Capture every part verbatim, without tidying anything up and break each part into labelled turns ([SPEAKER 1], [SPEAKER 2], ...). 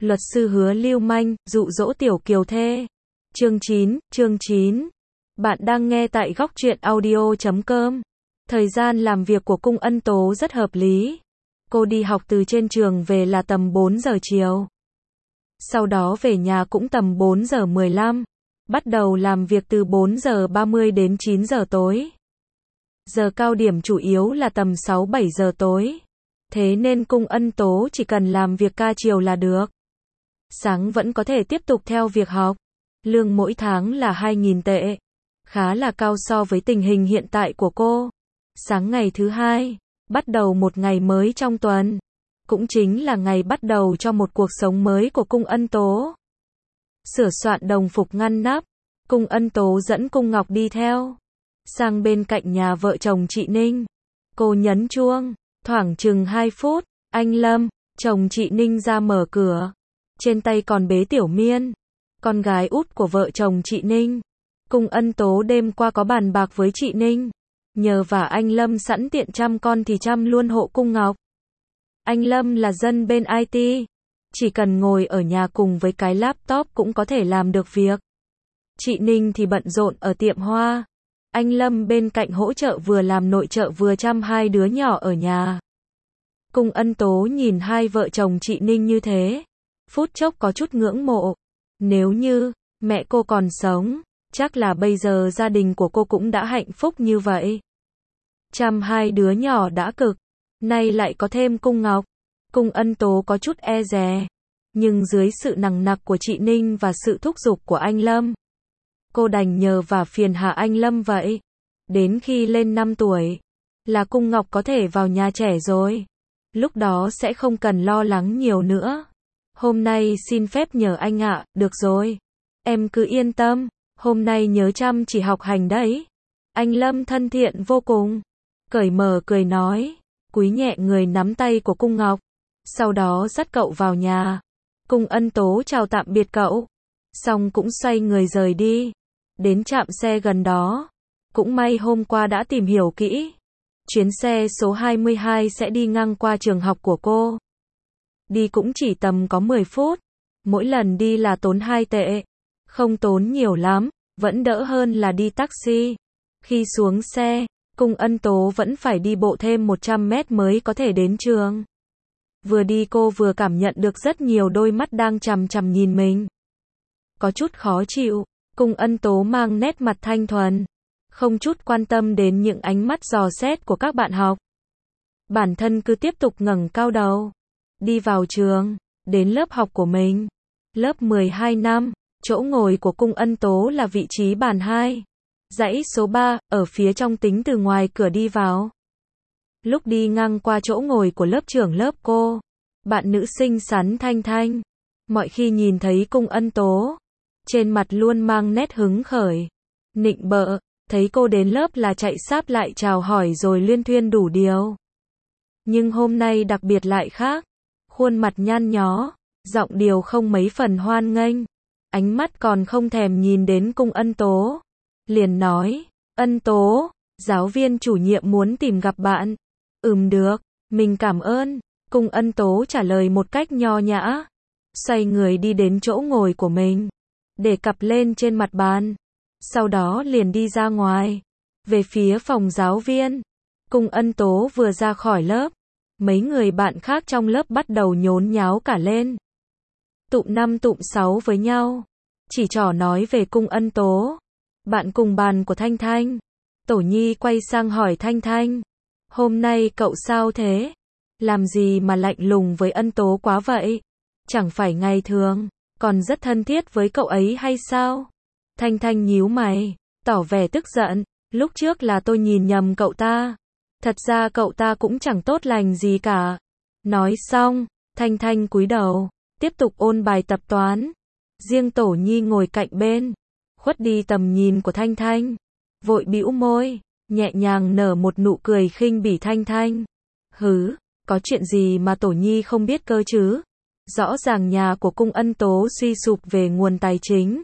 [SPEAKER 1] Luật sư hứa lưu manh, dụ dỗ tiểu kiều thê. Chương chín, chương chín. Bạn đang nghe tại góc truyện audio chấm com. Thời gian làm việc của Cung Ân Tố rất hợp lý. Cô đi học từ trên trường về là tầm bốn giờ chiều. Sau đó về nhà cũng tầm bốn giờ mười lăm. Bắt đầu làm việc từ bốn giờ ba mươi đến chín giờ tối. Giờ cao điểm chủ yếu là tầm sáu bảy giờ tối. Thế nên Cung Ân Tố chỉ cần làm việc ca chiều là được. Sáng vẫn có thể tiếp tục theo việc học. Lương mỗi tháng là hai nghìn tệ. Khá là cao so với tình hình hiện tại của cô. Sáng ngày thứ hai, bắt đầu một ngày mới trong tuần. Cũng chính là ngày bắt đầu cho một cuộc sống mới của Cung Ân Tố. Sửa soạn đồng phục ngăn nắp, Cung Ân Tố dẫn Cung Ngọc đi theo. Sang bên cạnh nhà vợ chồng chị Ninh. Cô nhấn chuông, thoảng chừng hai phút, anh Lâm, chồng chị Ninh ra mở cửa. Trên tay còn bế Tiểu Miên, con gái út của vợ chồng chị Ninh. Cung Ân Tố đêm qua có bàn bạc với chị Ninh. Nhờ vả anh Lâm sẵn tiện chăm con thì chăm luôn hộ Cung Ngọc. Anh Lâm là dân bên i tê. Chỉ cần ngồi ở nhà cùng với cái laptop cũng có thể làm được việc. Chị Ninh thì bận rộn ở tiệm hoa. Anh Lâm bên cạnh hỗ trợ vừa làm nội trợ vừa chăm hai đứa nhỏ ở nhà. Cung Ân Tố nhìn hai vợ chồng chị Ninh như thế. Phút chốc có chút ngưỡng mộ. Nếu như mẹ cô còn sống, chắc là bây giờ gia đình của cô cũng đã hạnh phúc như vậy. Chăm hai đứa nhỏ đã cực, nay lại có thêm Cung Ngọc. Cung Ân Tố có chút e dè. Nhưng dưới sự nằng nặc của chị Ninh và sự thúc giục của anh Lâm, cô đành nhờ và phiền hà anh Lâm vậy. Đến khi lên năm tuổi, là Cung Ngọc có thể vào nhà trẻ rồi. Lúc đó sẽ không cần lo lắng nhiều nữa. Hôm nay xin phép nhờ anh ạ, được rồi. Em cứ yên tâm, hôm nay nhớ chăm chỉ học hành đấy. Anh Lâm thân thiện vô cùng. Cởi mở cười nói, cúi nhẹ người nắm tay của Cung Ngọc. Sau đó dắt cậu vào nhà. Cung Ân Tố chào tạm biệt cậu. Xong cũng xoay người rời đi. Đến trạm xe gần đó. Cũng may hôm qua đã tìm hiểu kỹ. Chuyến xe số hai mươi hai sẽ đi ngang qua trường học của cô. Đi cũng chỉ tầm có mười phút. Mỗi lần đi là tốn hai tệ. Không tốn nhiều lắm, vẫn đỡ hơn là đi taxi. Khi xuống xe, Cung Ân Tố vẫn phải đi bộ thêm một trăm mét mới có thể đến trường. Vừa đi cô vừa cảm nhận được rất nhiều đôi mắt đang chằm chằm nhìn mình. Có chút khó chịu, Cung Ân Tố mang nét mặt thanh thuần. Không chút quan tâm đến những ánh mắt dò xét của các bạn học. Bản thân cứ tiếp tục ngẩng cao đầu. Đi vào trường, đến lớp học của mình. Lớp mười hai năm, chỗ ngồi của Cung Ân Tố là vị trí bàn hai. Dãy số ba, ở phía trong tính từ ngoài cửa đi vào. Lúc đi ngang qua chỗ ngồi của lớp trưởng lớp cô, bạn nữ xinh xắn Thanh Thanh, mọi khi nhìn thấy Cung Ân Tố, trên mặt luôn mang nét hứng khởi, nịnh bợ, thấy cô đến lớp là chạy sáp lại chào hỏi rồi luyên thuyên đủ điều. Nhưng hôm nay đặc biệt lại khác, khuôn mặt nhăn nhó, giọng điệu không mấy phần hoan nghênh, ánh mắt còn không thèm nhìn đến Cung Ân Tố, liền nói, Ân Tố, giáo viên chủ nhiệm muốn tìm gặp bạn. Ừm được, mình cảm ơn. Cung Ân Tố trả lời một cách nho nhã. Xoay người đi đến chỗ ngồi của mình. Để cặp lên trên mặt bàn. Sau đó liền đi ra ngoài. Về phía phòng giáo viên. Cung Ân Tố vừa ra khỏi lớp. Mấy người bạn khác trong lớp bắt đầu nhốn nháo cả lên. Tụm năm tụm sáu với nhau. Chỉ trỏ nói về Cung Ân Tố. Bạn cùng bàn của Thanh Thanh. Tổ Nhi quay sang hỏi Thanh Thanh. Hôm nay cậu sao thế? Làm gì mà lạnh lùng với Ân Tố quá vậy? Chẳng phải ngày thường, còn rất thân thiết với cậu ấy hay sao? Thanh Thanh nhíu mày, tỏ vẻ tức giận. Lúc trước là tôi nhìn nhầm cậu ta. Thật ra cậu ta cũng chẳng tốt lành gì cả. Nói xong, Thanh Thanh cúi đầu, tiếp tục ôn bài tập toán. Riêng Tổ Nhi ngồi cạnh bên, khuất đi tầm nhìn của Thanh Thanh. Vội bĩu môi, nhẹ nhàng nở một nụ cười khinh bỉ Thanh Thanh. Hứ, có chuyện gì mà Tổ Nhi không biết cơ chứ? Rõ ràng nhà của Cung Ân Tố suy sụp về nguồn tài chính.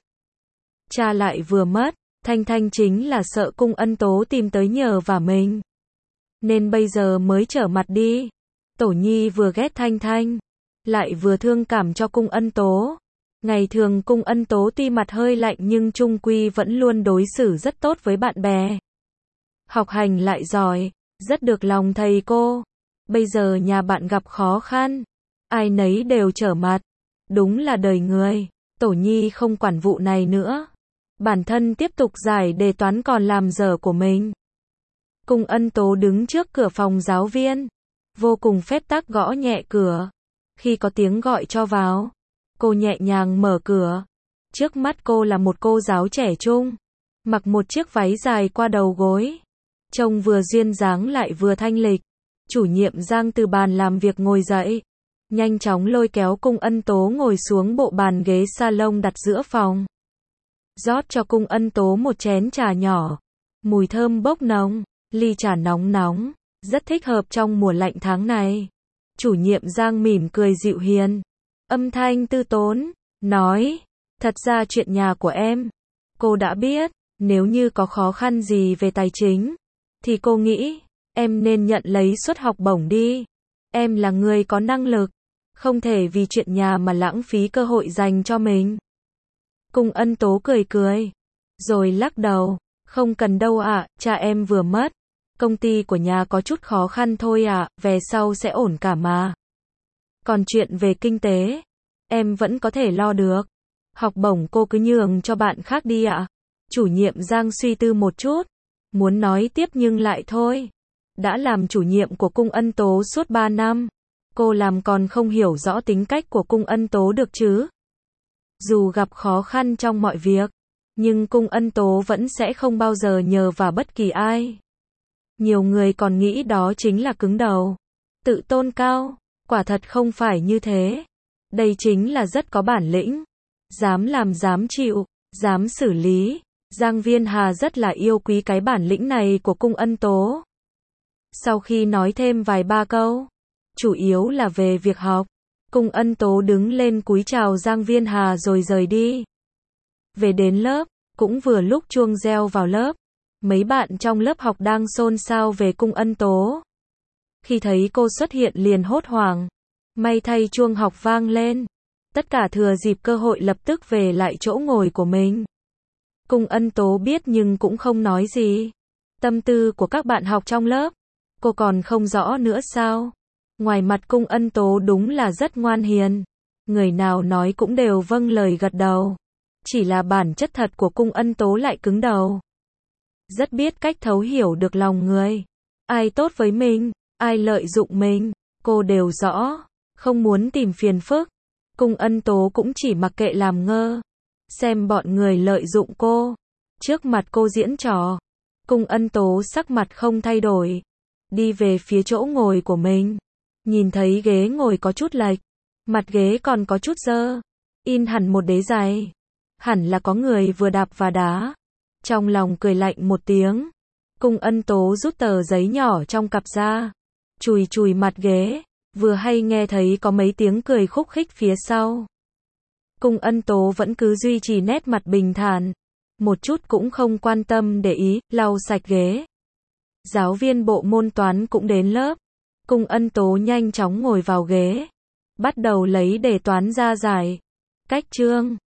[SPEAKER 1] Cha lại vừa mất, Thanh Thanh chính là sợ Cung Ân Tố tìm tới nhờ vả mình. Nên bây giờ mới trở mặt đi. Tổ Nhi vừa ghét Thanh Thanh, lại vừa thương cảm cho Cung Ân Tố. Ngày thường Cung Ân Tố tuy mặt hơi lạnh nhưng chung quy vẫn luôn đối xử rất tốt với bạn bè. Học hành lại giỏi, rất được lòng thầy cô. Bây giờ nhà bạn gặp khó khăn, ai nấy đều trở mặt. Đúng là đời người. Tổ Nhi không quản vụ này nữa. Bản thân tiếp tục giải đề toán còn làm dở của mình. Cung Ân Tố đứng trước cửa phòng giáo viên, vô cùng phép tắc gõ nhẹ cửa. Khi có tiếng gọi cho vào, cô nhẹ nhàng mở cửa. Trước mắt cô là một cô giáo trẻ trung, mặc một chiếc váy dài qua đầu gối, trông vừa duyên dáng lại vừa thanh lịch. Chủ nhiệm Giang từ bàn làm việc ngồi dậy, nhanh chóng lôi kéo Cung Ân Tố ngồi xuống bộ bàn ghế salon đặt giữa phòng. Rót cho Cung Ân Tố một chén trà nhỏ, mùi thơm bốc nồng, ly trà nóng nóng, rất thích hợp trong mùa lạnh tháng này. Chủ nhiệm Giang mỉm cười dịu hiền, âm thanh tư tốn, nói, thật ra chuyện nhà của em, cô đã biết, nếu như có khó khăn gì về tài chính, thì cô nghĩ, em nên nhận lấy suất học bổng đi. Em là người có năng lực, không thể vì chuyện nhà mà lãng phí cơ hội dành cho mình. Cung Ân Tố cười cười, rồi lắc đầu, không cần đâu ạ, cha em vừa mất. Công ty của nhà có chút khó khăn thôi ạ, về sau sẽ ổn cả mà. Còn chuyện về kinh tế, em vẫn có thể lo được. Học bổng cô cứ nhường cho bạn khác đi ạ. Chủ nhiệm Giang suy tư một chút, muốn nói tiếp nhưng lại thôi. Đã làm chủ nhiệm của Cung Ân Tố suốt ba năm, cô làm còn không hiểu rõ tính cách của Cung Ân Tố được chứ. Dù gặp khó khăn trong mọi việc, nhưng Cung Ân Tố vẫn sẽ không bao giờ nhờ vào bất kỳ ai. Nhiều người còn nghĩ đó chính là cứng đầu, tự tôn cao, quả thật không phải như thế. Đây chính là rất có bản lĩnh, dám làm dám chịu, dám xử lý. Giang Viên Hà rất là yêu quý cái bản lĩnh này của Cung Ân Tố. Sau khi nói thêm vài ba câu, chủ yếu là về việc học, Cung Ân Tố đứng lên cúi chào Giang Viên Hà rồi rời đi. Về đến lớp, cũng vừa lúc chuông reo vào lớp. Mấy bạn trong lớp học đang xôn xao về Cung Ân Tố. Khi thấy cô xuất hiện liền hốt hoảng. May thay chuông học vang lên. Tất cả thừa dịp cơ hội lập tức về lại chỗ ngồi của mình. Cung Ân Tố biết nhưng cũng không nói gì. Tâm tư của các bạn học trong lớp, cô còn không rõ nữa sao? Ngoài mặt Cung Ân Tố đúng là rất ngoan hiền. Người nào nói cũng đều vâng lời gật đầu. Chỉ là bản chất thật của Cung Ân Tố lại cứng đầu. Rất biết cách thấu hiểu được lòng người. Ai tốt với mình, ai lợi dụng mình, cô đều rõ. Không muốn tìm phiền phức. Cung Ân Tố cũng chỉ mặc kệ làm ngơ. Xem bọn người lợi dụng cô. Trước mặt cô diễn trò. Cung Ân Tố sắc mặt không thay đổi. Đi về phía chỗ ngồi của mình. Nhìn thấy ghế ngồi có chút lệch. Mặt ghế còn có chút dơ. In hẳn một đế giày. Hẳn là có người vừa đạp và đá. Trong lòng cười lạnh một tiếng. Cung Ân Tố rút tờ giấy nhỏ trong cặp ra. Chùi chùi mặt ghế. Vừa hay nghe thấy có mấy tiếng cười khúc khích phía sau. Cung Ân Tố vẫn cứ duy trì nét mặt bình thản. Một chút cũng không quan tâm để ý, lau sạch ghế. Giáo viên bộ môn toán cũng đến lớp. Cung Ân Tố nhanh chóng ngồi vào ghế. Bắt đầu lấy đề toán ra giải. Cách chương.